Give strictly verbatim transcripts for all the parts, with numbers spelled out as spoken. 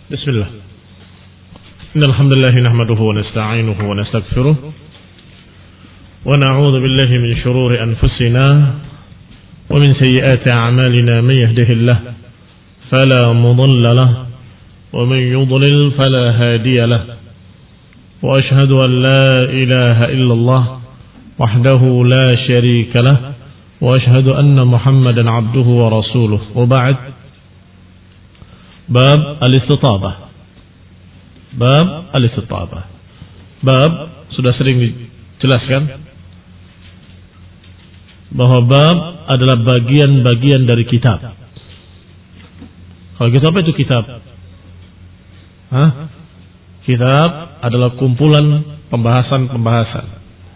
Bismillah. Innal hamdalillah nahmaduhu wa nasta'inuhu wa nastaghfiruh wa na'udzu billahi min shururi anfusina wa min sayyiati a'malina may yahdihillahu fala mudilla lahu wa man yudlil fala hadiya lahu wa ashhadu an la ilaha illallah wahdahu la sharika lahu wa ashhadu anna Muhammadan 'abduhu wa rasuluh. Wa ba'd. Bab al-istitabah. Bab al-istitabah. Bab sudah sering dijelaskan bahwa bab adalah bagian-bagian dari kitab. Kalau kita apa itu kitab? Hah? Kitab adalah kumpulan pembahasan-pembahasan.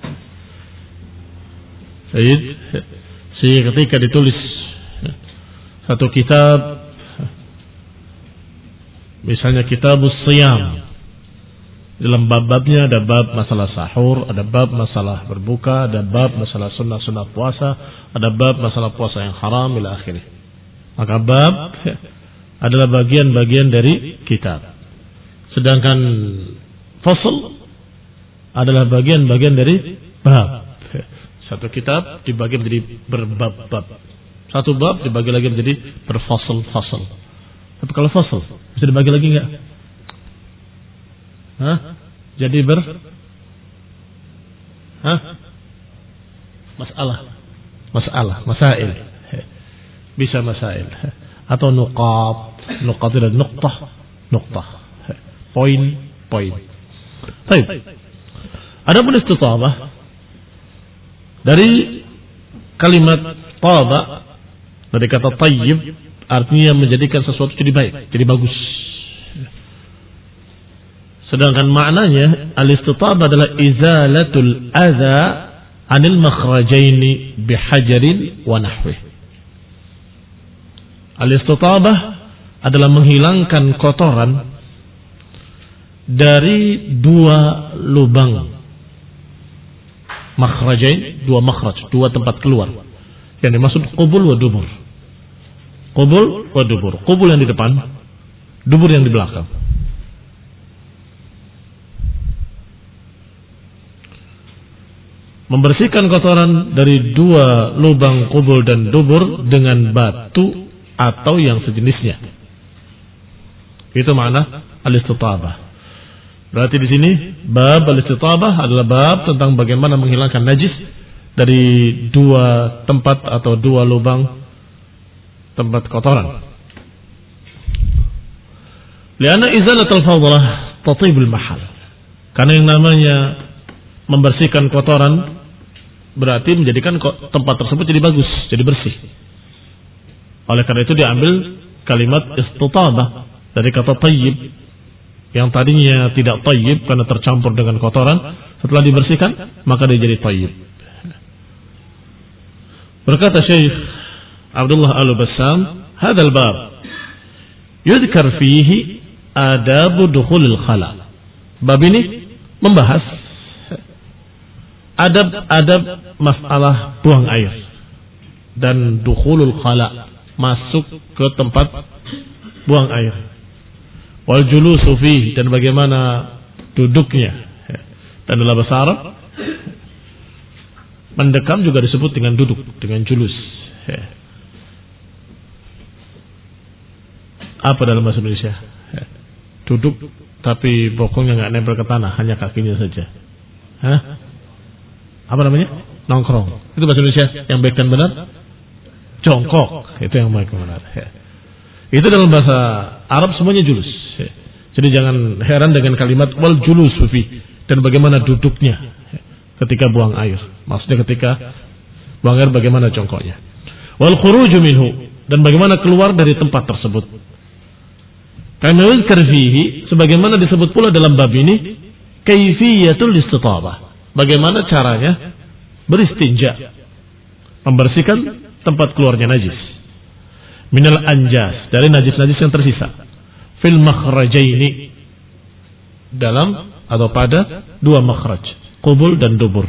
Jadi, ketika ditulis satu kitab, misalnya kitabus siyam, dalam bab-babnya ada bab masalah sahur, ada bab masalah berbuka, ada bab masalah sunnah-sunnah puasa, ada bab masalah puasa yang haram ila akhirih. Maka bab adalah bagian-bagian dari kitab. Sedangkan fasl adalah bagian-bagian dari bab. Satu kitab dibagi menjadi berbab-bab. Satu bab dibagi lagi menjadi berfasl-fasl. Tapi kalau fasl bisa dibagi lagi enggak? Hah? Jadi ber Hah? Masalah. Masalah, masail. Bisa masail. Atau nuqat, nuqat dan nuqtah, nuqtah. Poin, poin. Baik. Adapun istitabah dari kalimat taba, dari kata tayyib, artinya menjadikan sesuatu jadi baik, jadi bagus. Sedangkan maknanya al-istitabah adalah izalatul adza 'anil makhrajaini bihajarin wa nahwih. Al-istitabah adalah menghilangkan kotoran dari dua lubang. Makhrajain, dua makhraj, dua tempat keluar. Yang dimaksud qubul wa dubur. Qubul wa dubur. Qubul yang di depan, dubur yang di belakang. Membersihkan kotoran dari dua lubang qubul dan dubur dengan batu atau yang sejenisnya. Itu makna al-istitabah. Berarti di sini bab al-istitabah adalah bab tentang bagaimana menghilangkan najis dari dua tempat atau dua lubang tempat kotoran. Lianna izalatul fadlah tatibul mahal. Karena yang namanya membersihkan kotoran berarti menjadikan tempat tersebut jadi bagus, jadi bersih. Oleh karena itu diambil kalimat istitabah dari kata tayyib, yang tadinya tidak tayyib karena tercampur dengan kotoran, setelah dibersihkan maka dia jadi tayyib. Berkata Syekh Abdullah Al-Bassam, "Hadzal bab yuzkar fihi adab dukhulil khala." Bab ini membahas adab-adab masalah buang air dan dukhulul khala, masuk ke tempat buang air. Wal julusu fihi, dan bagaimana duduknya. Dan dalam bahasa Arab mendekam juga disebut dengan duduk, dengan julus. Apa dalam bahasa Indonesia? Duduk tapi bokongnya nggak nempel ke tanah, hanya kakinya saja. Hah? Apa namanya? Nongkrong. Itu bahasa Indonesia yang baik dan benar. Jongkok, itu yang baik dan benar. Itu dalam bahasa Arab semuanya julus. Jadi jangan heran dengan kalimat wal julus fi, dan bagaimana duduknya ketika buang air. Maksudnya ketika buang air bagaimana jongkoknya. Wal khuruju minhu, dan bagaimana keluar dari tempat tersebut. Kama yuzkar fihi, sebagaimana disebut pula dalam bab ini, kaifiyatul istitabah. Bagaimana caranya beristinja, membersihkan tempat keluarnya najis. Minal anjas, dari najis-najis yang tersisa. Fil makhrajaini, dalam atau pada dua makhraj, qubul dan dubur.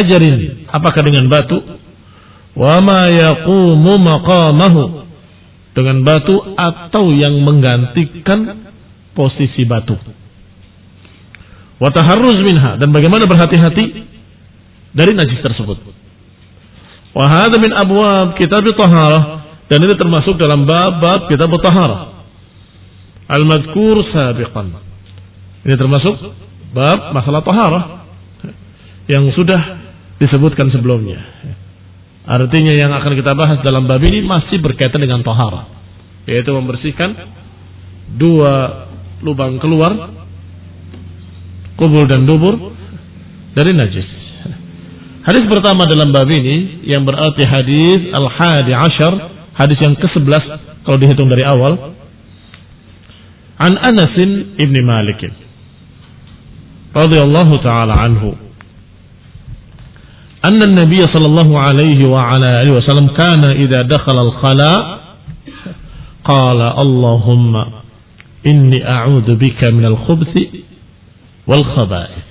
Bihajarin, apakah dengan batu? Wa ma yaqumu maqamahu, dengan batu atau yang menggantikan posisi batu. Wa taharruz minha, dan bagaimana berhati-hati dari najis tersebut. Wa hadha min abwab kitab taharah, dan ini termasuk dalam bab-bab kitab taharah al-madhkur sabiqan. Ini termasuk bab masalah taharah yang sudah disebutkan sebelumnya. Artinya yang akan kita bahas dalam bab ini masih berkaitan dengan taharah, yaitu membersihkan dua lubang keluar, kubul dan dubur, dari najis. Hadis pertama dalam bab ini yang berarti hadis al-hadi ashar, hadis yang kesebelas kalau dihitung dari awal. An Anas ibn Malik radhiyallahu taala anhu, anna an-nabiy sallallahu alaihi wa ala alihi wasallam kana idza dakhala al-khala qala Allahumma inni a'udzu bika min al-khubuthi wal khaba'ith.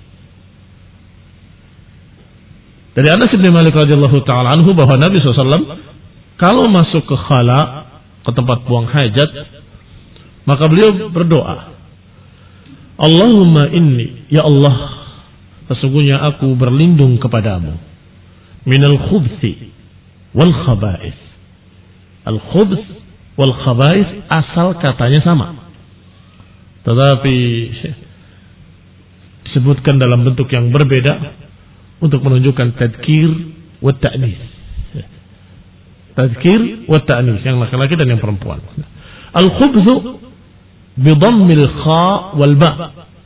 Dari Anas bin Malik radhiyallahu taala anhu bahwa Nabi sallallahu alaihi wasallam kalau masuk ke khala, ke tempat buang hajat, maka beliau berdoa, Allahumma inni, ya Allah, sesungguhnya aku berlindung kepadamu, minal khubthi wal khaba'ith. Al khubth wal khaba'ith asal katanya sama, tetapi disebutkan dalam bentuk yang berbeda untuk menunjukkan tadkir wa ta'nis. Tadkir wa ta'nis, yang laki-laki dan yang perempuan. Al khubthu bi dhammil kha wal ba,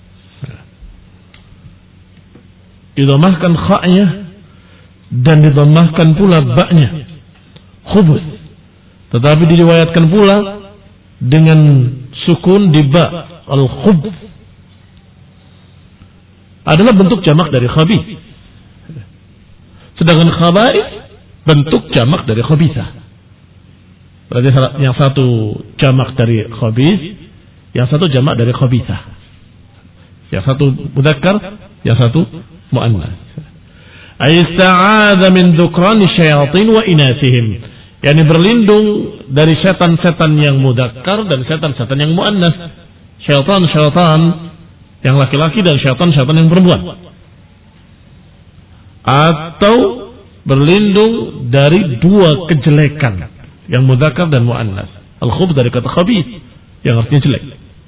didhammahkan kha-nya dan didhammahkan pula ba-nya, khubuth. Tetapi diriwayatkan pula dengan sukun di ba, al-khubuth adalah bentuk jamak dari khabith, sedangkan khaba'ith bentuk jamak dari khabithah. Berarti yang satu jamak dari khabith, yang satu jamak dari khabithah. Yang satu mudzakkar, yang satu muannas. Aista'adza min dzukrani syayatin wa inathihim, yakni berlindung dari setan-setan yang mudzakkar dan setan-setan yang muannas. Syaitan-syaitan yang laki-laki dan syaitan-syaitan yang perempuan. Atau berlindung dari dua kejelekan, yang mudzakkar dan muannas. Al-khubth dari kata khabith, yang artinya jelek.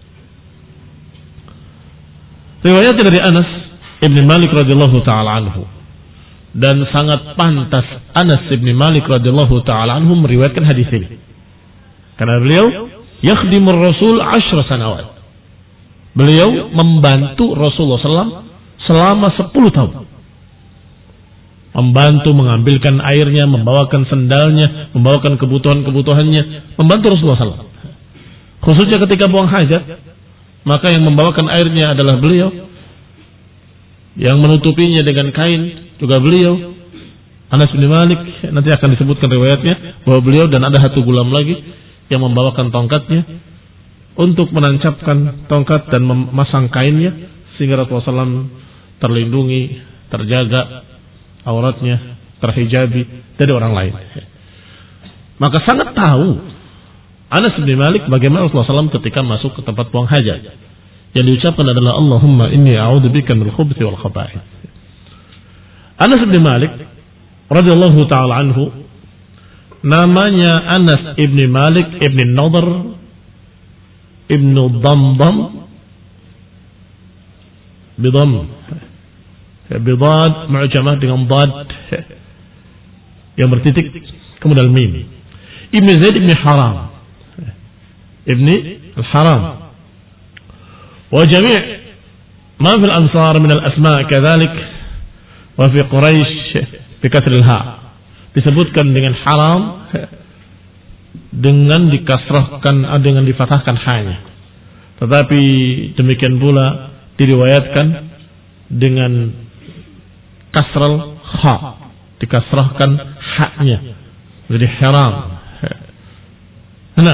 Riwayatnya dari Anas ibn Malik radhiyallahu taala anhu, dan sangat pantas Anas ibn Malik radhiyallahu taala anhu meriwayatkan hadis ini, karena beliau yakhdimur Rasul ashra sanawat. Beliau membantu Rasulullah sallallahu alaihi wasallam selama sepuluh tahun. Membantu mengambilkan airnya, membawakan sendalnya, membawakan kebutuhan-kebutuhannya, membantu Rasulullah sallallahu alaihi wasallam. Khususnya ketika buang hajat, maka yang membawakan airnya adalah beliau, yang menutupinya dengan kain juga beliau. Anas bin Malik nanti akan disebutkan riwayatnya bahwa beliau dan ada satu gulam lagi yang membawakan tongkatnya untuk menancapkan tongkat dan memasang kainnya sehingga Rasulullah sallallahu alaihi wasallam terlindungi, terjaga auratnya, terhijabi dari orang lain. Maka sangat tahu Anas bin Malik bagaimana Rasulullah sallallahu alaihi wasallam ketika masuk ke tempat buang hajat. Yang diucapkan adalah Allahumma inni a'udzubika minal khubuthi wal khaba'ith. Anas bin Malik radhiyallahu taala anhu, namanya Anas ibn Malik ibn Nadhr ibn Damdam bidam bidad mu'jamah dengan dad yang bertitik kemudian mim, Ibn Zaid ibn Haram ibn al-Haram, wa jami' ma fi al-ansar min al-asma' kadhalik, wa fi Quraisy bi kasr al-ha, disebutkan dengan Haram dengan dikasrahkan, dengan difathahkan ha-nya. Tetapi demikian pula diriwayatkan dengan kasral ha, dikasrahkan ha-nya, jadi haram. Nah,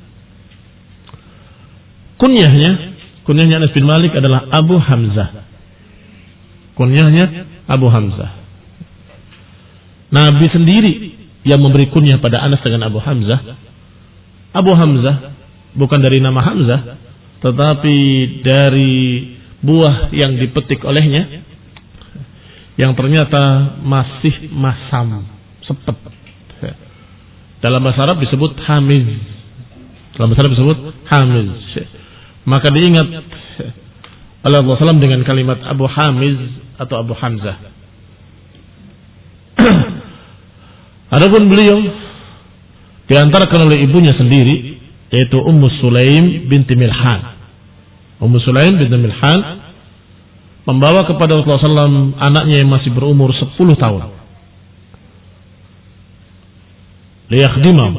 kunyahnya, kunyahnya Anas bin Malik adalah Abu Hamzah. Kunyahnya Abu Hamzah. Nabi sendiri yang memberi kunyah pada Anas dengan Abu Hamzah, Abu Hamzah bukan dari nama Hamzah, tetapi dari buah yang dipetik olehnya, yang ternyata masih masam, sepet. Dalam bahasa Arab disebut hamiz. Dalam bahasa Arab disebut hamiz. Maka diingat oleh Allah Sallam dengan kalimat Abu Hamiz atau Abu Hamzah. Adapun beliau diantarkan oleh ibunya sendiri, yaitu Ummu Sulaim binti Milhan. Ummu Sulaim binti Milhan membawa kepada Rasulullah sallallahu alaihi wasallam anaknya yang masih berumur sepuluh tahun. Liyakhdimam.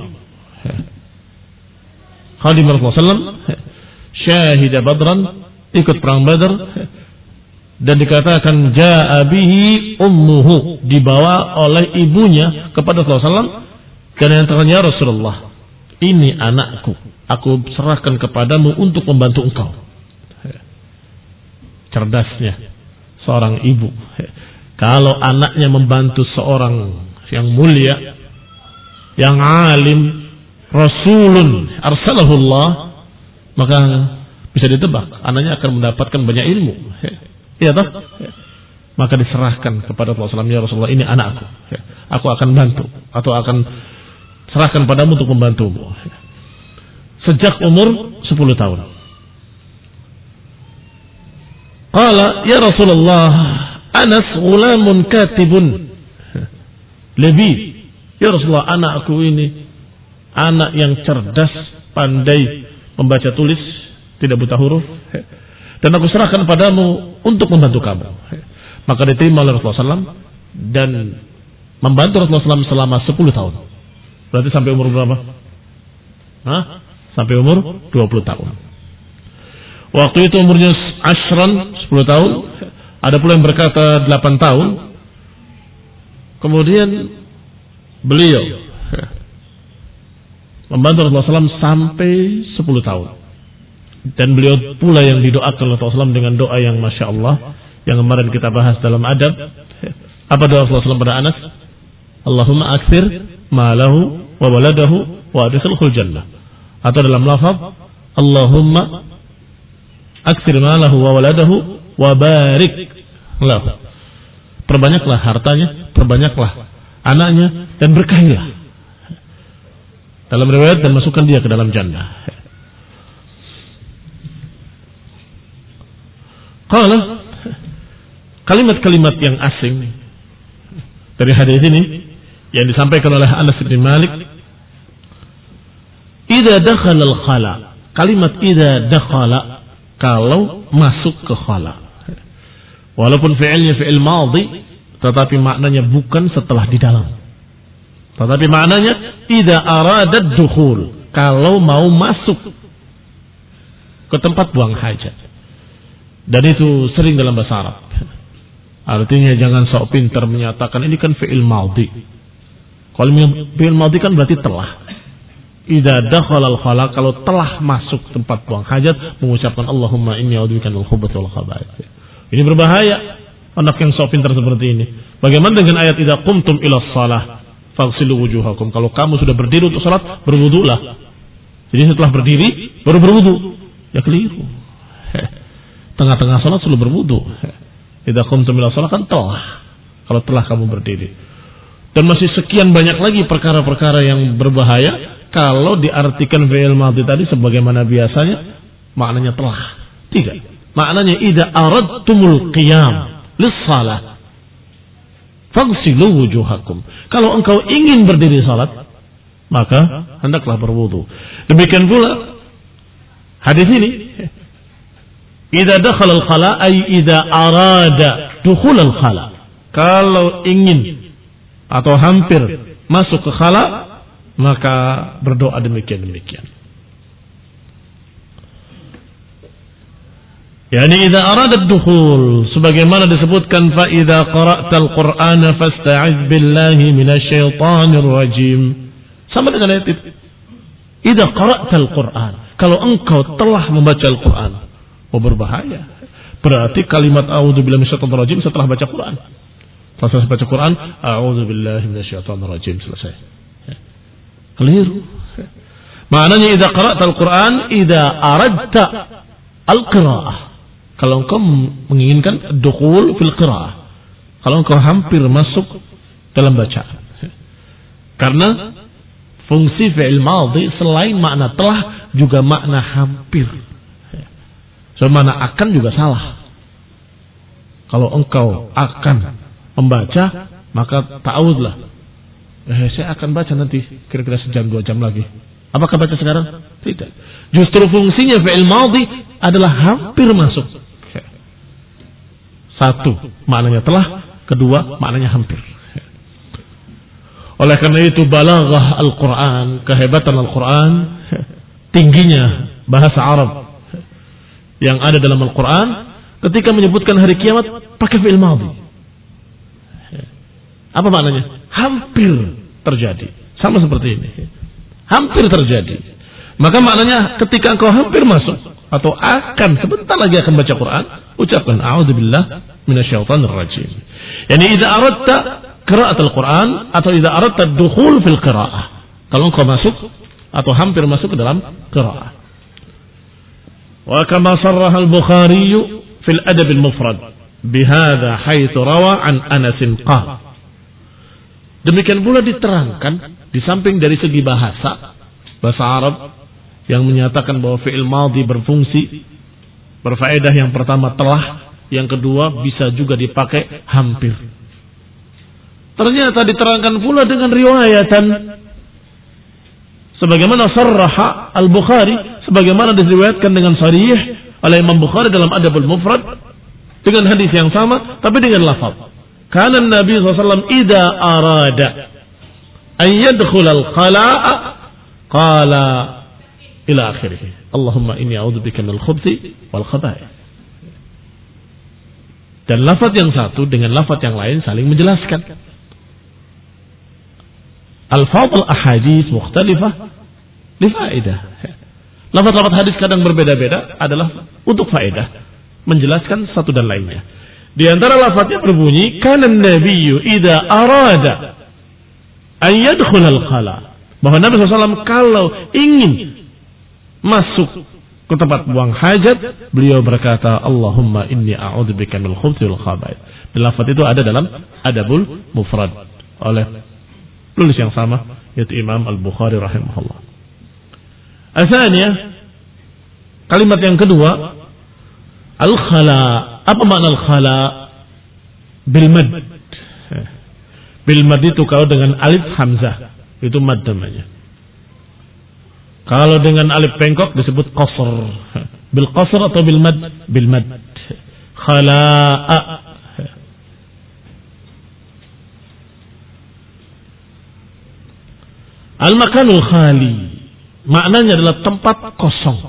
Khadim Rasulullah sallallahu alaihi wasallam syahida Badran, ikut perang Badar, dan dikatakan ja'a bihi ummuhu, dibawa oleh ibunya kepada Rasulullah sallallahu alaihi wasallam, dan yang tertanya, Rasulullah, ini anakku, aku serahkan kepadamu untuk membantu engkau. Cerdasnya seorang ibu, kalau anaknya membantu seorang yang mulia, yang alim, rasulun arsalahullah, maka bisa ditebak anaknya akan mendapatkan banyak ilmu. Iya toh? Maka diserahkan kepada Rasulullah sallallahu alaihi wasallam, ya Rasulullah, ini anakku, aku akan bantu atau akan serahkan padamu untuk membantumu. Sejak umur sepuluh tahun. Qala ya Rasulullah, Anas ghulamun katibun. Lebih, ya Rasulullah, anakku ini anak yang cerdas, pandai membaca tulis, tidak buta huruf, dan aku serahkan padamu untuk membantu kamu. Maka diterima oleh Rasulullah sallallahu alaihi wasallam dan membantu Rasulullah sallallahu alaihi wasallam selama sepuluh tahun. Berarti sampai umur berapa? Hah? Sampai umur dua puluh tahun. Waktu itu umurnya ashran, sepuluh tahun. Ada pula yang berkata delapan tahun. Kemudian beliau membantu Rasulullah sallallahu alaihi wasallam sampai sepuluh tahun. Dan beliau pula yang didoakan oleh Rasulullah sallallahu alaihi wasallam dengan doa yang Masya Allah, yang kemarin kita bahas dalam adab. Apa doa Rasulullah sallallahu alaihi wasallam pada Anas? Allahumma aktsir malahu wa waladahu wa adkhilhul jannah. Atau dalam lafaz Allahumma aktsir malahu wa waladahu wa barik lahu. Perbanyaklah hartanya, perbanyaklah anaknya, dan berkahilah. Dalam riwayat, dan masukkan dia ke dalam jannah. Qala, kalimat-kalimat yang asing dari hadis ini yang disampaikan oleh Anas bin Malik, idza dakhala al-khala. Kalimat idza dakhala, kalau masuk ke khala. Walaupun fi'ilnya fi'il madhi, tetapi maknanya bukan setelah di dalam. Tetapi maknanya idza arada dukhul, kalau mau masuk ke tempat buang hajat. Dan itu sering dalam bahasa Arab. Artinya jangan sok pintar menyatakan ini kan fi'il madhi. Kalau fi'il madhi kan berarti telah. Idza dakhala al-khala, kalau telah masuk tempat buang hajat, mengucapkan Allahumma inni a'udzubika minal khubuthi wal khaba'ith. Ini berbahaya anak yang sok pintar seperti ini. Bagaimana dengan ayat idza qumtum ila shalah faghsilu wujuhakum? Kalau kamu sudah berdiri untuk salat, berwudulah. Jadi setelah berdiri baru berwudu. Ya keliru. Tengah-tengah salat sudah berwudu. Idza qumtum ila shalah kan telah. Kalau telah kamu berdiri. Dan masih sekian banyak lagi perkara-perkara yang berbahaya kalau diartikan fi'il madhi tadi sebagaimana biasanya, maknanya telah. Tidak. Maknanya idza aradtumul qiyam lis-shalah faghsilu wujuhakum. Kalau engkau ingin berdiri salat, maka hendaklah berwudu. Demikian pula hadis ini, idza dakhala al-khala ay idza arada dukhul al-khala. Kalau ingin atau hampir masuk ke khala, maka berdoa demikian-demikian. Yani idza arada ad-dukhul, sebagaimana disebutkan fa idza qara'tal qur'ana fasta'iz billahi minasyaitonir rajim. Sama dengan ayat itu. Idza qara'tal qur'an, kalau engkau telah membaca Al-Qur'an, oh berbahaya. Berarti kalimat a'udzubillahi minasyaitonir rajim setelah baca Qur'an. Setelah baca Qur'an, a'udzubillahi minasyaitonir rajim, selesai. Keliru. Maknanya idza qara'ta al-Qur'an idza aradta al-qira'ah. Kalau engkau menginginkan dukhul fil qira'ah. Kalau engkau hampir masuk dalam bacaan. Karena fungsi fi'il madhi selain makna telah juga makna hampir. So, makna akan juga salah. Kalau engkau akan membaca, maka ta'awudlah. Eh, saya akan baca nanti kira-kira sejam dua jam lagi. Apakah baca sekarang? Tidak. Justru fungsinya fi'il madhi adalah hampir masuk. Satu, maknanya telah. Kedua, maknanya hampir. Oleh karena itu balaghah Al-Quran, kehebatan Al-Quran, tingginya bahasa Arab yang ada dalam Al-Quran, ketika menyebutkan hari kiamat pakai fi'il madhi. Apa maknanya? Hampir terjadi. Sama seperti ini. Hampir terjadi. Maka maknanya ketika engkau hampir masuk atau akan sebentar lagi akan baca Quran, ucapkan a'udzubillah minasyaitonir rajim. Yani idza aradta qira'at al-Quran atau idza aradta dukhul fil qira'ah. Kalau engkau masuk atau hampir masuk ke dalam qira'ah. Wa kama sarraha al-Bukhari fil adab al-mufrad bihadza haitsu rawa an Anas qala. Demikian pula diterangkan di samping dari segi bahasa, bahasa Arab yang menyatakan bahwa fi'il madhi berfungsi, berfaedah yang pertama telah, yang kedua bisa juga dipakai hampir. Ternyata diterangkan pula dengan riwayatan sebagaimana sarraha Al-Bukhari, sebagaimana diriwayatkan dengan sharih oleh Imam Bukhari dalam Adabul Mufrad dengan hadis yang sama tapi dengan lafaz. Kana Nabi sallallahu alaihi wasallam idza arada an yadkhul al-khala'a qala ila akhirih. Allahumma inni a'udzubika minal khubuthi wal khaba'ith. Dan lafaz yang satu dengan lafaz yang lain saling menjelaskan. Al-fadl ahadits mukhtalifah li faedah. Lafaz-lafaz hadis kadang berbeda-beda adalah untuk faedah, menjelaskan satu dan lainnya. Di antara lafaznya berbunyi kana nabiyyu idza arada an yadkhul al-khala. Bahwa Nabi sallallahu alaihi wasallam kalau ingin masuk ke tempat buang hajat, beliau berkata Allahumma inni a'udzubika minal khubuthi wal khaba'ith. Lafaz itu ada dalam Adabul Mufrad oleh penulis yang sama yaitu Imam Al-Bukhari rahimahullah. Asalnya kalimat yang kedua al-khala. Apa makna al-khala? Bil mad. Bil mad itu kalau dengan alif hamzah itu mad namanya. Kalau dengan alif bengkok disebut qasr. Bil qasr atau bil mad? Bil mad. Khala'a. Al-makanul khali maknanya adalah tempat kosong.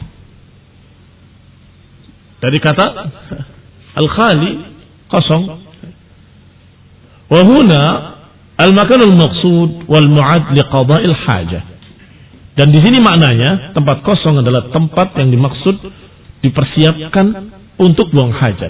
Dari kata al-khali kosong. Wa huna al-makanul maqsud wal mu'ad li qada'il hajah. Dan di sini maknanya tempat kosong adalah tempat yang dimaksud dipersiapkan untuk buang hajat.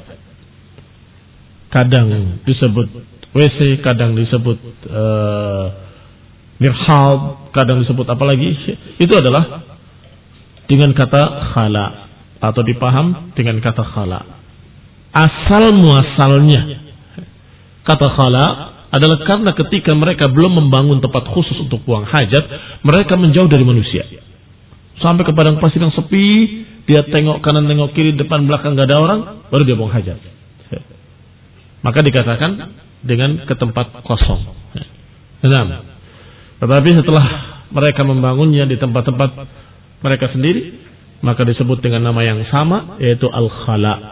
Kadang disebut W C, kadang disebut uh, mirhab, kadang disebut apa lagi? Itu adalah dengan kata khala atau dipaham dengan kata khala. Asal muasalnya kata khala adalah karena ketika mereka belum membangun tempat khusus untuk buang hajat, mereka menjauh dari manusia. Sampai ke padang pasir yang sepi, dia tengok kanan, tengok kiri, depan, belakang gak ada orang, baru dia buang hajat. Maka dikatakan dengan ke tempat kosong. Nah, tetapi setelah mereka membangunnya di tempat-tempat mereka sendiri, maka disebut dengan nama yang sama, yaitu al-khala.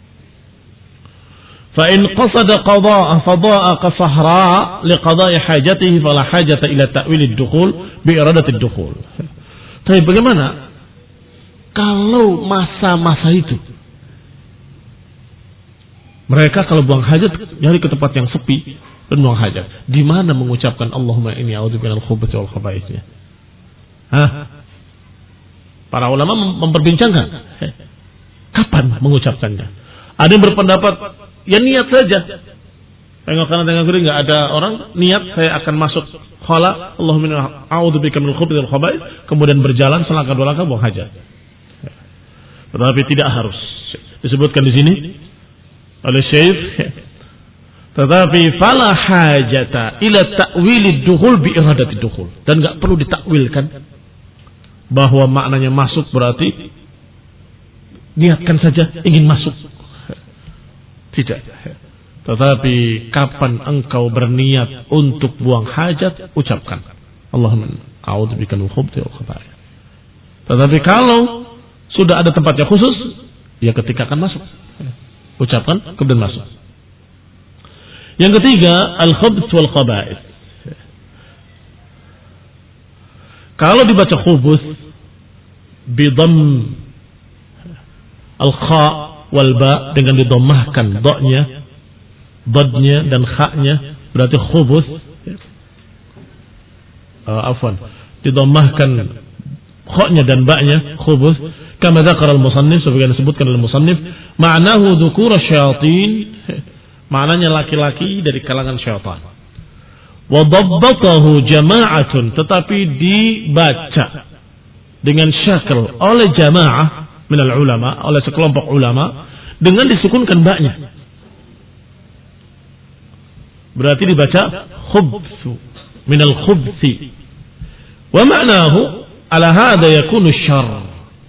فإن قصد قضاء فضاء كصحراء لقضاء حاجته فلا حاجة إلى تأويل الدخول بإرادة الدخول. Tapi bagaimana kalau masa-masa itu mereka kalau buang hajat nyari ke tempat yang sepi dan buang hajat, di mana mengucapkan Allahumma inni a'udzubika minal khubuthi wal khaba'ithnya? Hah? Para ulama memperbincangkan kapan mengucapkannya. Ada yang berpendapat ya niat saja. Tengok kanan tengok kiri nggak ada orang, niat saya akan masuk khala, Allahumma a'udzubika minal khubuthi wal khaba'ith, kemudian berjalan selangkah dua langkah buang hajat. Tetapi tidak harus. Disebutkan di sini oleh Syekh, tetapi fala hajata ila ta'wilid dukhul bi iradati dukhul, dan enggak perlu ditakwilkan bahwa maknanya masuk berarti niatkan saja ingin masuk. Tidak. Tetapi kapan engkau berniat untuk buang hajat, ucapkan Allahumma a'udzubika minal khubuthi wal khaba'ith. Tetapi kalau sudah ada tempatnya khusus, ya ketika akan masuk, ucapkan kemudian masuk. Yang ketiga, al-khubuth wal khaba'ith. Kalau dibaca khubuth bi dhamm al-kha wal ba, dengan didomahkan do-nya, dadnya dan kha-nya, berarti khubuth. Uh, afwan, didomahkan kha-nya dan ba-nya, khubuth. Kama dzakara al-musannif, sebagaimana disebutkan oleh musannif, ma'nahu dzukura syayatin, maknanya laki-laki dari kalangan syaitan. Wa dabbatahu jama'atun, tetapi dibaca dengan syakl oleh jamaah minal ulama, oleh sekelompok ulama, dengan disukunkan ba-nya. Berarti dibaca khubthu minal khubthi. Wa ma'nahu ala hadha yakunu syarr.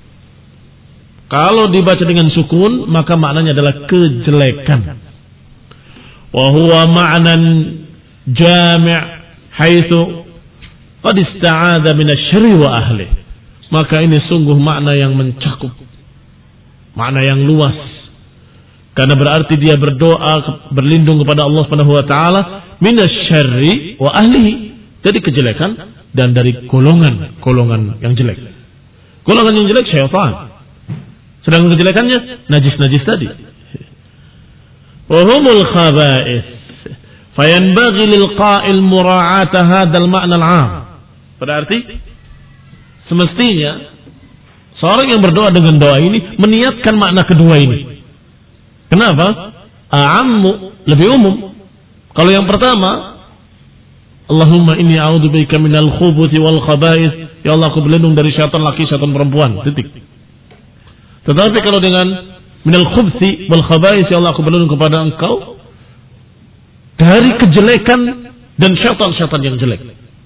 Kalau dibaca dengan sukun, maka maknanya adalah kejelekan. Wa huwa ma'nan jami' haitsu qad ista'adha min asy-syarri wa ahli. Maka ini sungguh makna yang mencakup, makna yang luas. Karena berarti dia berdoa berlindung kepada Allah Subhanahu wa taala minasy-syarri wa ahlihi, dari kejelekan dan dari golongan-golongan yang jelek. Golongan yang jelek syaitan. Sedangkan kejelekannya najis-najis tadi. Wa humul khaba'ith. Fayanbaghi lil qa'il mura'ata hadzal ma'na al-'am. Berarti semestinya seorang yang berdoa dengan doa ini meniatkan makna kedua ini. Kenapa? A'ammu, lebih umum. Kalau yang pertama, Allahumma inni a'udzubika minal khubuthi wal khaba'ith, ya Allah aku berlindung dari syaitan laki, syaitan perempuan. Titik. Tetapi kalau dengan minal khubuthi wal khaba'ith, ya Allah aku berlindung kepada engkau dari kejelekan dan syaitan-syaitan yang jelek.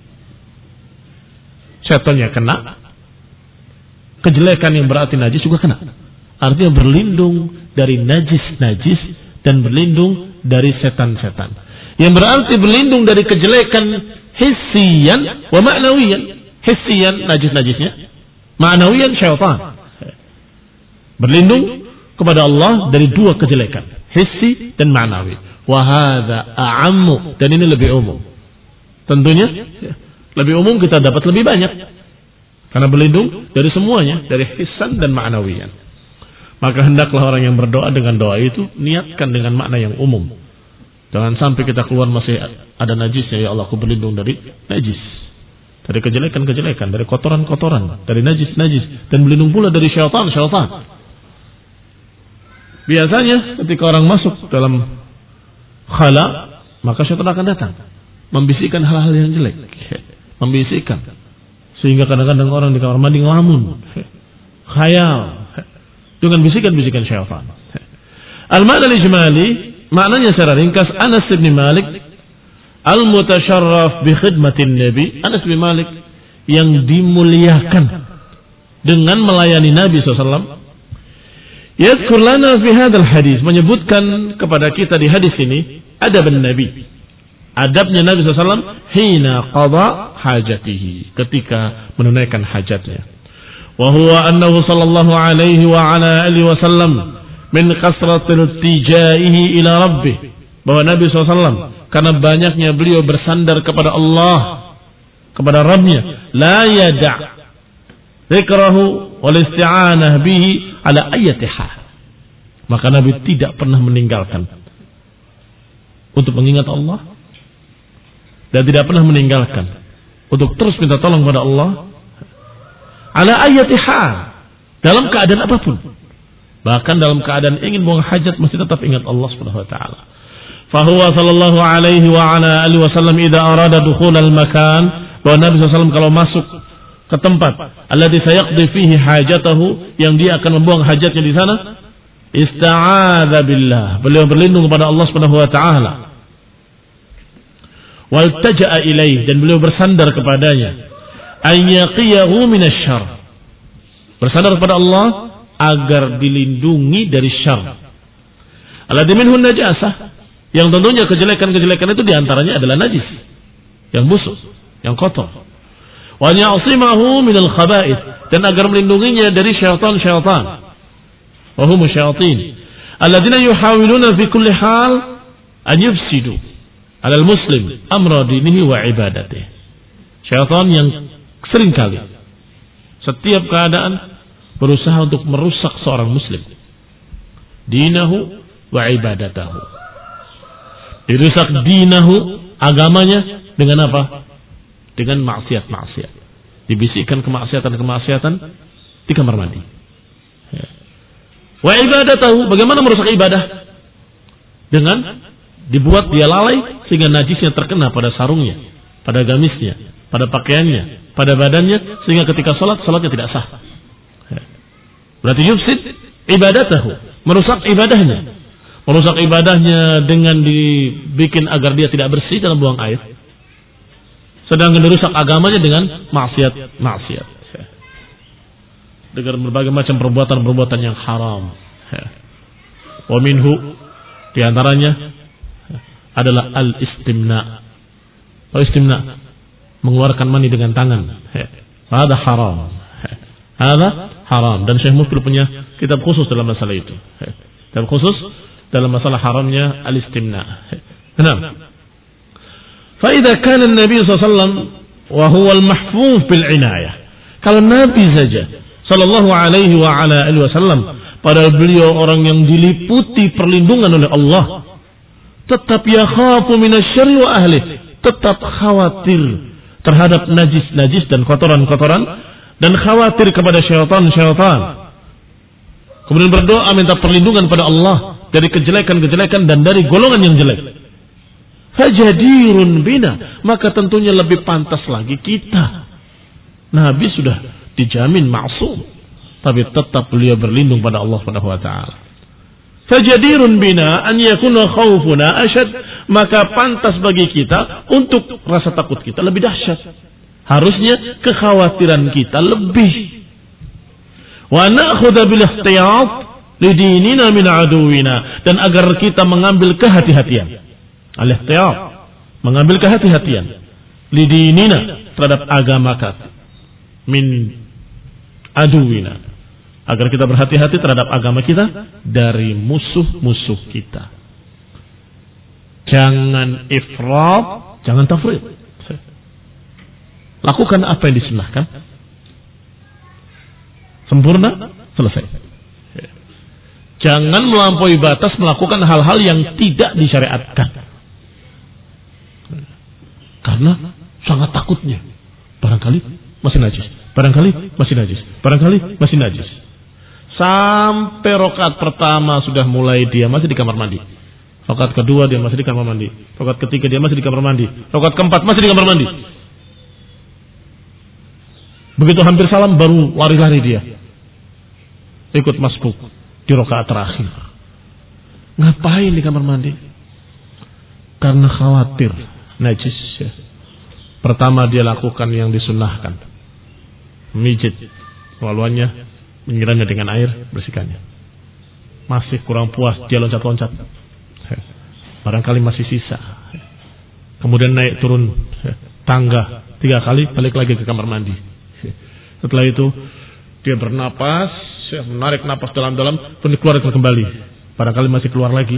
Syaitannya kena, kejelekan yang berarti najis juga kena. Artinya berlindung dari najis-najis dan berlindung dari setan-setan. Yang berarti berlindung dari kejelekan hissiyan wa ma'nawiyan. Hissiyan najis-najisnya, ma'nawiyan syaitan. Berlindung kepada Allah dari dua kejelekan, hissi dan ma'nawi. Wa hadza a'ammu, dan ini lebih umum. Tentunya lebih umum kita dapat lebih banyak. Karena berlindung dari semuanya, dari hissan dan ma'nawiyan. Maka hendaklah orang yang berdoa dengan doa itu niatkan dengan makna yang umum. Jangan sampai kita keluar masih ada najisnya, ya Allah aku berlindung dari najis, dari kejelekan-kejelekan, dari kotoran-kotoran, dari najis-najis, dan berlindung pula dari syaitan-syaitan. Biasanya ketika orang masuk dalam khala, maka syaitan akan datang membisikkan hal-hal yang jelek, membisikkan, sehingga kadang-kadang orang di kamar mandi ngelamun, khayal, dengan bisikan-bisikan syaitan. Al-ma'na al-ijmali, maknanya secara ringkas, Anas bin Malik al-mutasyarraf bi khidmatin Nabi, Anas bin Malik yang dimuliakan dengan melayani Nabi sallallahu alaihi wasallam, yadhkur lana fi hadzal hadis, menyebutkan kepada kita di hadis ini adab Nabi, adabnya Nabi sallallahu alaihi wasallam hina qada hajatihi, ketika menunaikan hajatnya. Wa huwa annahu sallallahu alaihi wa ala alihi wasallam min kasratil tijaihi ila rabbih, bahwa Nabi sallallahu alaihi wasallam karena banyaknya beliau bersandar kepada Allah, kepada Rabbnya, la yada' zikrahu wal isti'anah bihi ala ayyati hal, maka Nabi tidak pernah meninggalkan untuk mengingat Allah, dan tidak pernah meninggalkan untuk terus minta tolong kepada Allah ala ayyati hal, dalam keadaan apapun. Bahkan dalam keadaan ingin buang hajat masih tetap ingat Allah Subhanahu wa taala. Fahuwa sallallahu alaihi wa ala alihi wasallam idza arada dukhul al-makan, bahwa Nabi sallallahu alaihi wasallam kalau masuk ke tempat alladzi sayaqdi fihi hajatahu, yang dia akan membuang hajatnya di sana, ista'adza billah, beliau berlindung kepada Allah Subhanahu wa taala. Waltaja'a ilaih, dan beliau bersandar kepadanya, ayyaqiyahu minasyarr, bersandar kepada Allah agar dilindungi dari syarr. Alladzi minhu najasah, yang tentunya kejelekan-kejelekan itu diantaranya adalah najis, yang busuk, yang kotor. Wa ya'simahu minal khaba'ith, dan agar melindunginya dari syaitan-syaitan. Wa hum syayatin alladzina yuhawiluna fi kulli hal an yufsidu alal muslim amra dinihi wa ibadatihi. Syaitan yang seringkali setiap keadaan berusaha untuk merusak seorang muslim, dinahu wa ibadatahu. Dirusak dinahu, agamanya, dengan apa? Dengan maksiat-maksiat. Dibisikkan kemaksiatan-kemaksiatan di kamar mandi. Ya. Wa ibadatahu, bagaimana merusak ibadah? Dengan dibuat dia lalai sehingga najisnya terkena pada sarungnya, pada gamisnya, pada pakaiannya, pada badannya, sehingga ketika sholat, sholatnya tidak sah. Ya. Berarti yufsid ibadatahu, merusak ibadahnya. Merusak ibadahnya dengan dibikin agar dia tidak bersih dalam buang air. Sedangkan dirusak agamanya dengan maksiat-maksiat. Dengan berbagai macam perbuatan-perbuatan yang haram. Wa minhu, diantaranya adalah al-istimna. Al-istimna, mengeluarkan mani dengan tangan. Ada haram. Ada haram. Dan Syekh Mufti punya kitab khusus dalam masalah itu. Kitab khusus dalam masalah haramnya al-istimna. Kenapa? Faidah kana Nabi sallallahu alaihi wasallam wa huwa al-mahfuz bil inayah. Kalau Nabi saja sallallahu alaihi wa ala alihi wasallam, padahal beliau orang yang diliputi perlindungan oleh Allah, tetap yakhafu minasyarri wa ahli, tetap khawatir terhadap najis-najis dan kotoran-kotoran, dan khawatir kepada syaitan-syaitan. Kemudian berdoa minta perlindungan pada Allah dari kejelekan-kejelekan dan dari golongan yang jelek. Fajadirun bina, maka tentunya lebih pantas lagi kita. Nabi sudah dijamin maksum, tapi tetap beliau berlindung pada Allah Subhanahu wa taala. Fajadirun bina an yakuna khaufuna asyad, maka pantas bagi kita untuk rasa takut kita lebih dahsyat. Harusnya kekhawatiran kita lebih. Wa na'khudha bil ihtiyat lidinina min aduwina, dan agar kita mengambil kehati-hatian. Al-ihtiyat, mengambil kehati-hatian lidinina, terhadap agama kita, min aduwina, agar kita berhati-hati terhadap agama kita dari musuh-musuh kita. Jangan ifrat, jangan tafrid. Lakukan apa yang disunahkan, sempurna, selesai. Jangan melampaui batas melakukan hal-hal yang tidak disyariatkan. Karena sangat takutnya, barangkali masih najis, barangkali masih najis, barangkali masih najis. Sampai rakaat pertama sudah mulai dia masih di kamar mandi. Rakaat kedua dia masih di kamar mandi. Rakaat ketiga dia masih di kamar mandi. Rakaat keempat masih di kamar mandi. Begitu hampir salam baru lari-lari dia, ikut masbuk di rakaat terakhir. Ngapain di kamar mandi? Karena khawatir najis. Ya. Pertama dia lakukan yang disunahkan, mijit waluannya, menyiramnya dengan air, bersihkannya. Masih kurang puas, dia loncat-loncat, barangkali masih sisa. Kemudian naik turun tangga tiga kali, balik lagi ke kamar mandi. Setelah itu dia bernapas, menarik napas dalam-dalam, pun dikeluarkan kembali, barangkali masih keluar lagi.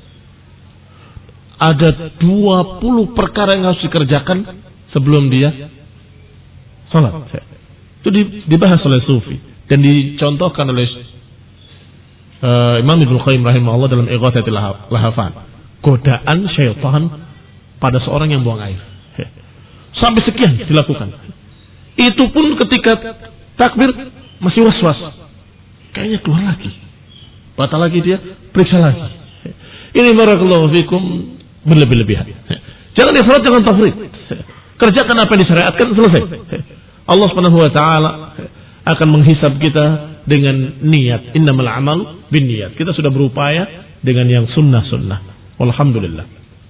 Ada dua puluh perkara yang harus dikerjakan sebelum dia salat. Itu dibahas oleh Sufi dan dicontohkan oleh uh, Imam Ibnu Qayyim rahimahullah dalam Ighatsatul Lahafan. Godaan syaitan pada seorang yang buang air. Sampai sekian dilakukan. Itu pun ketika takbir masih was-was. Kayaknya keluar lagi. Batal lagi dia, periksa lagi. Ini barakallahu fikum berlebih-lebihan. Jangan ifrat, jangan tafrid. Kerjakan apa yang disyariatkan, selesai. Allah Subhanahu wa taala akan menghisab kita dengan niat. Innamal a'malu binniyat. Kita sudah berupaya dengan yang sunnah-sunnah. Walhamdulillah.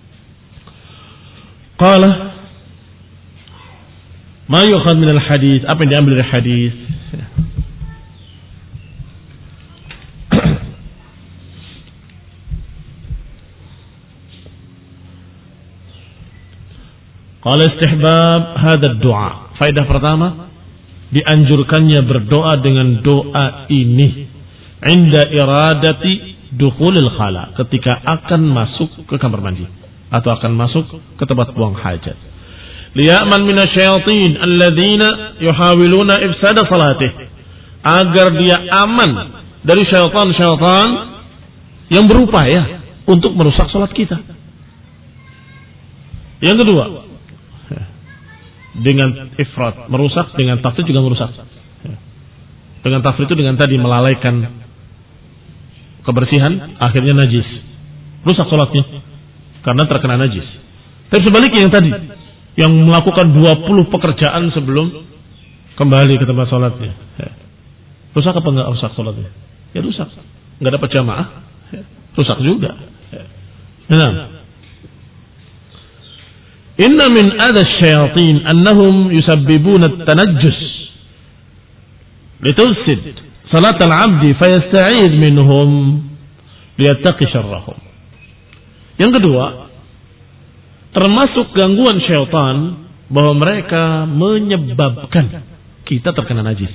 Qala ma yukhad min al-hadis, apa yang diambil dari hadis? Qala istihbab hadha ad-du'a. Faedah pertama, dianjurkannya berdoa dengan doa ini inda iradati dukhulil khala, ketika akan masuk ke kamar mandi atau akan masuk ke tempat buang hajat. Liya'man minasyayatin alladzina yuhawiluna ifsada salatih, agar dia aman dari syaitan-syaitan yang berupaya untuk merusak salat kita. Yang kedua, dengan ifrat, merusak, dengan tafrid juga merusak. Dengan tafrid itu dengan tadi melalaikan kebersihan, akhirnya najis, rusak sholatnya karena terkena najis. Tapi sebaliknya yang tadi, yang melakukan dua puluh pekerjaan sebelum kembali ke tempat sholatnya, rusak apa enggak rusak sholatnya? Ya rusak, enggak dapat jamaah, rusak juga. Nah, inna min adha syayatin annahum yusabbibuna at-tanajjus litufsid salat al-'abdi fayasta'id minhum liyattaqi syarrahum. Yang kedua, termasuk gangguan syaitan bahwa mereka menyebabkan kita terkena najis.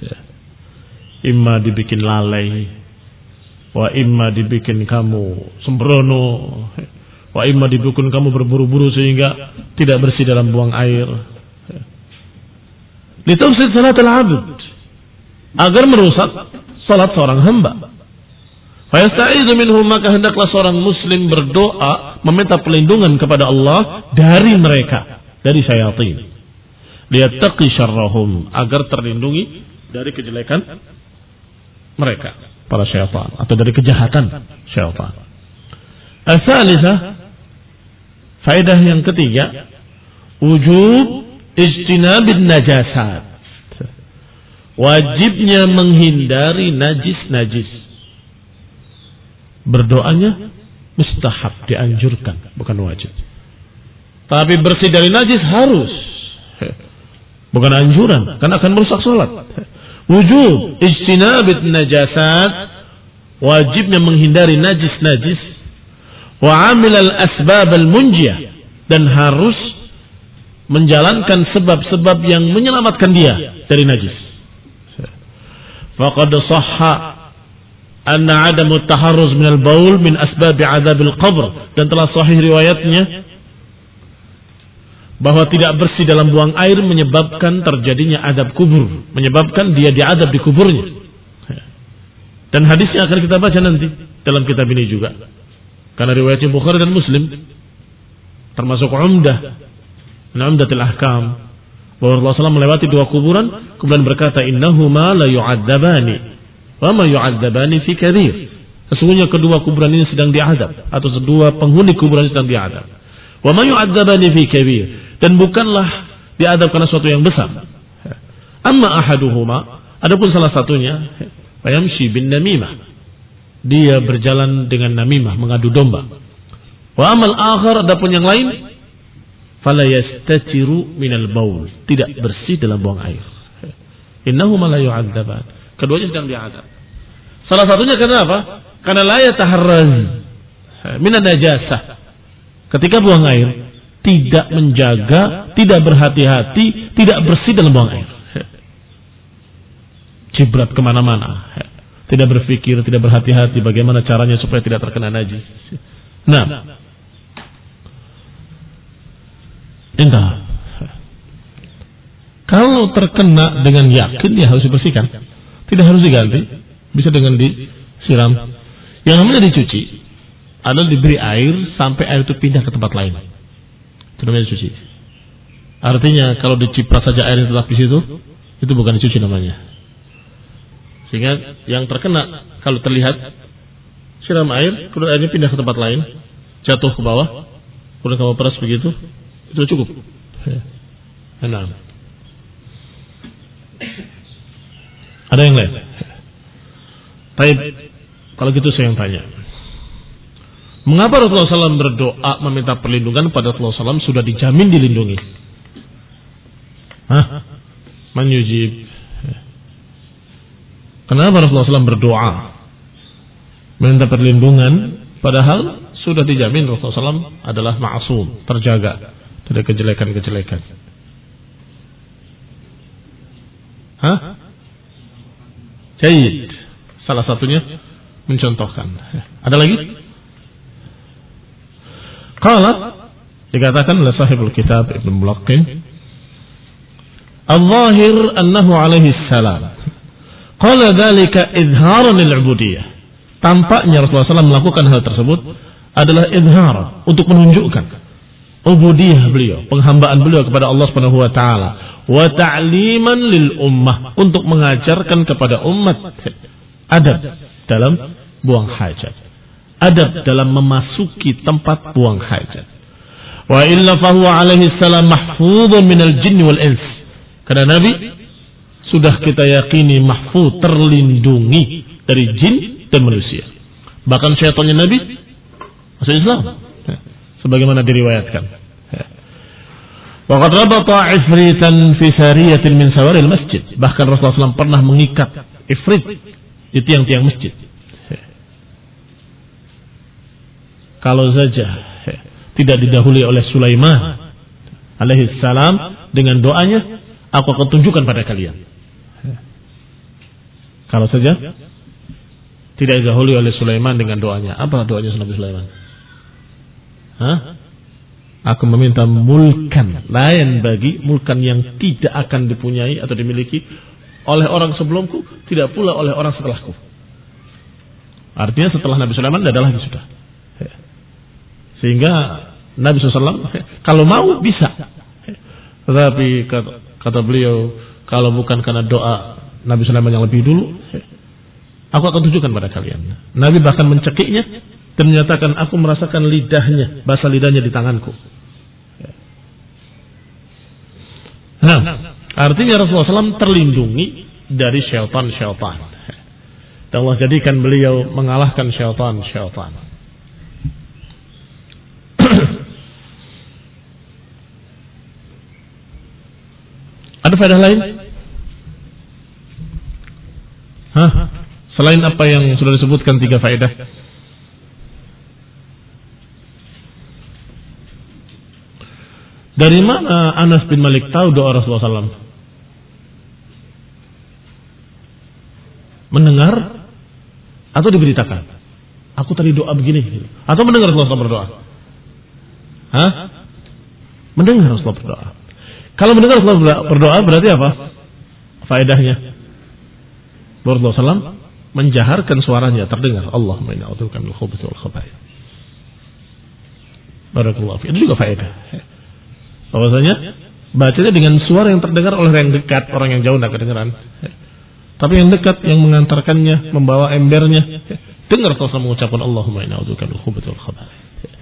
Imma dibikin lalai, wa imma dibikin kamu sembrono, wa imma dibikin kamu berburu-buru sehingga tidak bersih dalam buang air. Litufsid salat al-'abd, agar merusak salat seorang hamba. Fayasta'izu minhum, maka hendaklah seorang muslim berdoa meminta perlindungan kepada Allah dari mereka, dari syaitan. Liyattaqi syarrahum, agar terlindungi dari kejelekan mereka, para syaitan, atau dari kejahatan syaitan. As-salisah, faedah yang ketiga, wujub ijtinabin najasat, wajibnya menghindari najis-najis. Berdoanya mustahab, dianjurkan, bukan wajib. Tapi bersih dari najis harus, bukan anjuran, karena akan merusak salat. Wujub ijtinabin najasat, wajibnya menghindari najis-najis. Wa amil al-asbab al-munjiyah, dan harus menjalankan sebab-sebab yang menyelamatkan dia dari najis. Faqad sahha anna 'adamu at-taharruz min al-baul min asbab 'adzab al-qabr, dan telah sahih riwayatnya bahwa tidak bersih dalam buang air menyebabkan terjadinya adab kubur, menyebabkan dia diadab di kuburnya. Dan hadisnya akan kita baca nanti dalam kitab ini juga, karena riwayatnya Bukhari dan Muslim, termasuk Umdah, Umdatul Ahkam, bahwa Rasulullah shallallahu alaihi wasallam melewati dua kuburan, kemudian berkata, innahuma la yu'adzabani wa ma yu'adzabani fi kabir. Sesungguhnya kedua kuburan ini sedang diadab, atau kedua penghuni kuburan ini sedang diadab. Wa ma yu'adzabani fi kabir, dan bukanlah diadab karena sesuatu yang besar. Amma ahaduhuma, adapun salah satunya, fayamshi bin namimah, dia berjalan dengan namimah, mengadu domba. Wa amal akhar, adapun yang lain, fala yastatiru minal baul, tidak bersih dalam buang air. Innahuma la yu'adzaban, keduanya sedang diadab. Salah satunya karena apa? Karena la yataharraz minan najasah, ketika buang air tidak menjaga, tidak berhati-hati, tidak bersih dalam buang air, cibrat kemana-mana, tidak berpikir, tidak berhati-hati bagaimana caranya supaya tidak terkena najis. Nah, entah, kalau terkena dengan yakin, dia harus dibersihkan, tidak harus diganti, bisa dengan disiram. Yang namanya dicuci adalah diberi air sampai air itu pindah ke tempat lain, itu namanya dicuci. Artinya kalau diciprat saja air yang tetap di situ, itu bukan dicuci namanya. Sehingga yang terkena, kalau terlihat siram air, kemudian airnya pindah ke tempat lain, jatuh ke bawah, kemudian kamu peras begitu, itu cukup. Enak. Ada yang lain? Baik, kalau gitu saya yang tanya. Mengapa Rasulullah shallallahu alaihi wasallam berdoa meminta perlindungan pada Rasulullah shallallahu alaihi wasallam sudah dijamin dilindungi? Hah? Man yujib? Kenapa Rasulullah shallallahu alaihi wasallam berdoa meminta perlindungan padahal sudah dijamin Rasulullah shallallahu alaihi wasallam adalah ma'asum, terjaga dari kejelekan-kejelekan? Hah? Jayid. Salah satunya mencontohkan. Ada lagi? Qala, dikatakan oleh sahibul kitab Ibn Mulaqqin, al-zahir annahu alaihi salam qala dhalika idharan lil-ubudiyah. Tampaknya Rasulullah shallallahu alaihi wasallam melakukan hal tersebut adalah idhar, untuk menunjukkan ubudiyah beliau, penghambaan beliau kepada Allah Subhanahu wa taala, wa ta'liman lil ummah, untuk mengajarkan kepada umat adab dalam buang hajat, adab dalam memasuki tempat buang hajat. Wa illa fahuwa alaihi salam mahfudun minal jinni wal ins. Karena Nabi sudah kita yakini mahfuz, terlindungi dari jin dan manusia. Bahkan syaitannya Nabi masuk Islam, sebagaimana diriwayatkan. Wa qad rabata ifritan fi sariyatin min sawaril masjid. Bahkan Rasulullah shallallahu alaihi wasallam pernah mengikat ifrit di tiang-tiang masjid. Kalau saja tidak didahului oleh Sulaiman alaihi salam dengan doanya, aku akan tunjukkan pada kalian. Kalau saja tidak didahului oleh Sulaiman dengan doanya. Apa doanya Nabi Sulaiman? Hah? Aku meminta mulkan lain bagi mulkan yang tidak akan dipunyai atau dimiliki oleh orang sebelumku, tidak pula oleh orang setelahku. Artinya setelah Nabi Sulaiman tidak ada lagi sudah. Sehingga Nabi shallallahu alaihi wasallam kalau mau bisa. Tetapi kata, kata beliau, kalau bukan karena doa Nabi Sulaiman yang lebih dulu, aku akan tunjukkan pada kalian. Nabi bahkan mencekiknya dan menyatakan, aku merasakan lidahnya, basah lidahnya di tanganku. Nah, artinya Rasulullah shallallahu alaihi wasallam terlindungi dari syaitan-syaitan. Dan Allah jadikan beliau mengalahkan syaitan-syaitan. Ada faedah lain? Hah? Selain apa yang sudah disebutkan tiga faedah? Dari mana Anas bin Malik tahu doa Rasulullah shallallahu alaihi wasallam? Mendengar atau diberitakan? Aku tadi doa begini. Atau mendengar Rasulullah shallallahu alaihi wasallam berdoa? Hah? Mendengar Rasulullah berdoa. Kalau mendengar Rasulullah berdoa berarti apa? Faedahnya Rasulullah shallallahu alaihi wasallam menjaharkan suaranya terdengar. Allahumma inna a'udzubika minal khubuthi wal khaba'ith. Barakallahu fiik. Itu juga faedah. Bahwasanya bacanya dengan suara yang terdengar oleh yang dekat, orang yang jauh tidak kedengaran. Tapi yang dekat yang mengantarkannya, membawa embernya, dengar Rasulullah mengucapkan Allahumma inna a'udzubika minal khubuthi wal khaba'ith.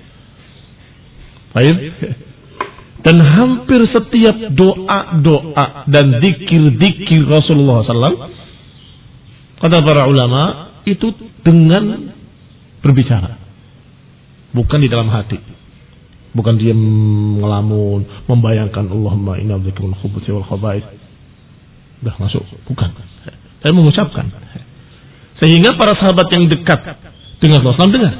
Baik. Dan hampir setiap doa-doa dan zikir-zikir Rasulullah shallallahu alaihi wasallam, kata para ulama, itu dengan berbicara, bukan di dalam hati, bukan diam ngelamun, membayangkan Allahumma inna a'udzubika minal khubuthi wal khaba'ith. Sudah masuk, bukan. Saya mengucapkan. Sehingga para sahabat yang dekat dengan Rasulullah shallallahu alaihi wasallam dengar.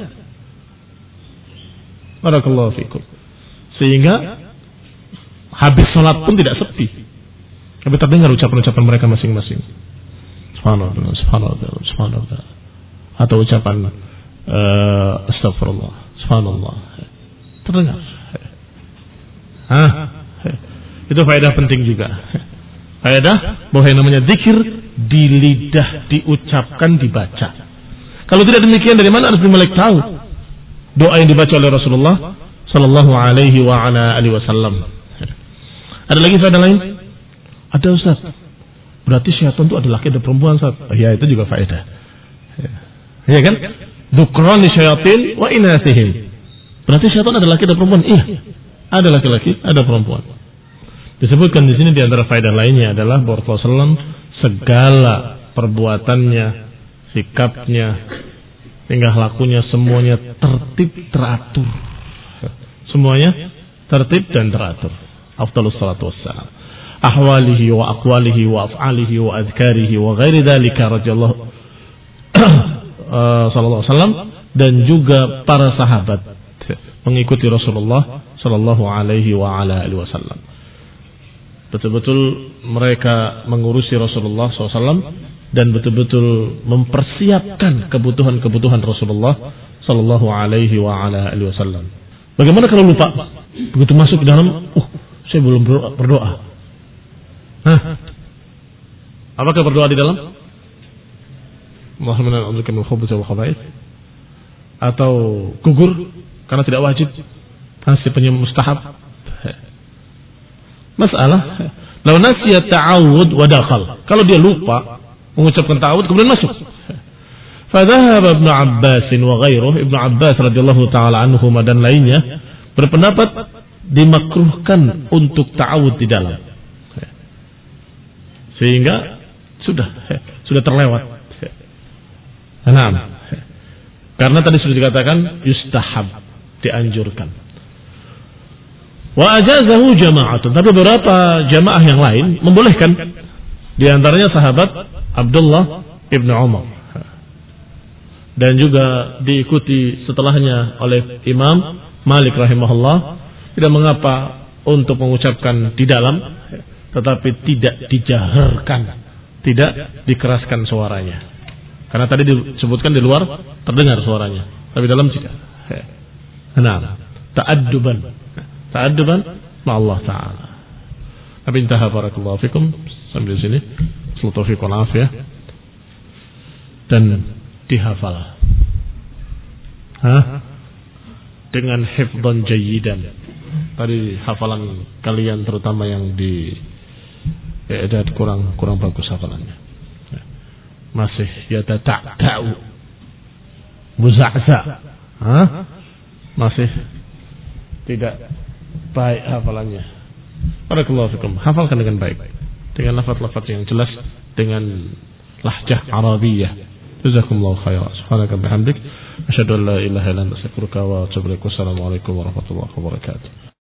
Barakallahu fikum. Sehingga habis sholat pun tidak sepi, tapi terdengar ucapan-ucapan mereka masing-masing. Subhanallah, subhanallah, subhanallah. Atau ucapan uh, astagfirullah, subhanallah. Terdengar. Hah? Itu faedah penting juga. Faedah bahwa yang namanya zikir di lidah, diucapkan, dibaca. Kalau tidak demikian, dari mana Anas bin Malik tahu doa yang dibaca oleh Rasulullah sallallahu alaihi wa ala alihi wasallam? Ada lagi faedah lain? Ada Ustaz. Berarti syaitan itu ada laki ada perempuan Ustaz. Ya, itu juga faedah. Ya kan? Dzukran li syayatin wa inasihim. Berarti syaitan ada laki ada perempuan? Iya. Ada laki-laki, ada perempuan. Disebutkan di sini di antara faedah lainnya adalah bahwa Rasulullah shallallahu alaihi wasallam segala perbuatannya, sikapnya, tingkah lakunya semuanya tertib teratur. Semuanya tertib dan teratur. Afdhalus salatu wassalam. Ahwalihi wa aqwalihi wa af'alihi wa adhkarihi wa ghairi dzalika radhiyallahu sallallahu alaihi wasallam, dan juga para sahabat mengikuti Rasulullah sallallahu alaihi wa ala alihi wasallam. Betul-betul mereka mengurusi Rasulullah sallallahu alaihi wasallam dan betul-betul mempersiapkan kebutuhan-kebutuhan Rasulullah sallallahu alaihi wa ala alihi wasallam. Bagaimana kalau lupa? Begitu masuk ke dalam, uh, saya belum berdoa. Hah? Apakah berdoa di dalam? Allahumma inna na'udzubika minal khubuthi wal khaba'ith. Atau gugur karena tidak wajib, nasibnya mustahab. Masalah, law nasiya ta'awud wa dakhal. Kalau dia lupa mengucapkan ta'awud kemudian masuk. Fadhahaba Ibnu Abbas wa ghairuhu, Ibnu Abbas radhiyallahu taala anhu dan lainnya berpendapat dimakruhkan untuk ta'awud di dalam. Sehingga sudah sudah terlewat. Nah, karena tadi sudah dikatakan yustahab, dianjurkan. Wa ajazahu jama'atun, tapi beberapa jamaah yang lain membolehkan. Di antaranya sahabat Abdullah ibnu Umar, dan juga diikuti setelahnya oleh Imam Malik rahimahullah. Tidak mengapa untuk mengucapkan di dalam, tetapi tidak dijaharkan, tidak dikeraskan suaranya. Karena tadi disebutkan di luar terdengar suaranya, tapi dalam tidak. Nah, ta'adduban, ta'adduban ma Allah Ta'ala. Tapi intaha barakallahu fikum sambil di sini. Sallallahu taufiq wal afiyah. Dan dihafal. Hah? Dengan hifdhan jayyidan. Tadi hafalan kalian terutama yang di i'dad kurang kurang bagus hafalannya. Masih yatata'u muza'za. Hah? Masih tidak baik hafalannya. Barakallahu fikum. Hafalkan dengan baik, dengan lafaz-lafaz yang jelas, dengan lahjah Arabiyah. Jazakumullahu khairan. Subhanaka bihamdik, asyhadu an la ilaha illa anta, astaghfiruka wa atubu ilaik. Wassalamu alaikum warahmatullahi wabarakatuh.